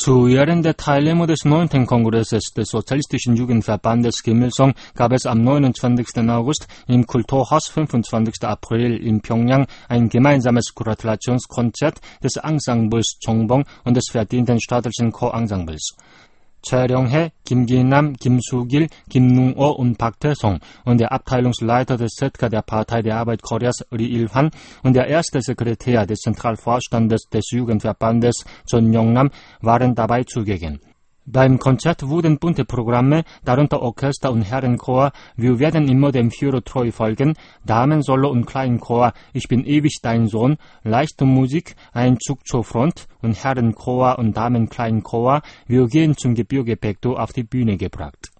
Zu Ehren der Teilnehmer des 9. Kongresses des Sozialistischen Jugendverbandes Kim Il-sung gab es am 29. August im Kulturhaus 25. April in Pjöngjang ein gemeinsames Gratulationskonzert des Ensembles Chongbong und des verdienten staatlichen Chorensembles. Chae-ryong-hae, Kim Ki-nam, Kim Soo-gil, Kim Nung-oh und Park Tae-sung und der Abteilungsleiter des ZK der Partei der Arbeit Koreas Ri Il-hwan und der erste Sekretär des Zentralvorstandes des Jugendverbandes Chon Yong-nam waren dabei zugegen. Beim Konzert wurden bunte Programme, darunter Orchester und Herrenchor, Wir werden immer dem Führer treu folgen, Damensolo und Kleinchor, Ich bin ewig dein Sohn, leichte Musik, ein Zug zur Front und Herrenchor und Damenkleinchor, Wir gehen zum Gebirge Baekdo auf die Bühne gebracht.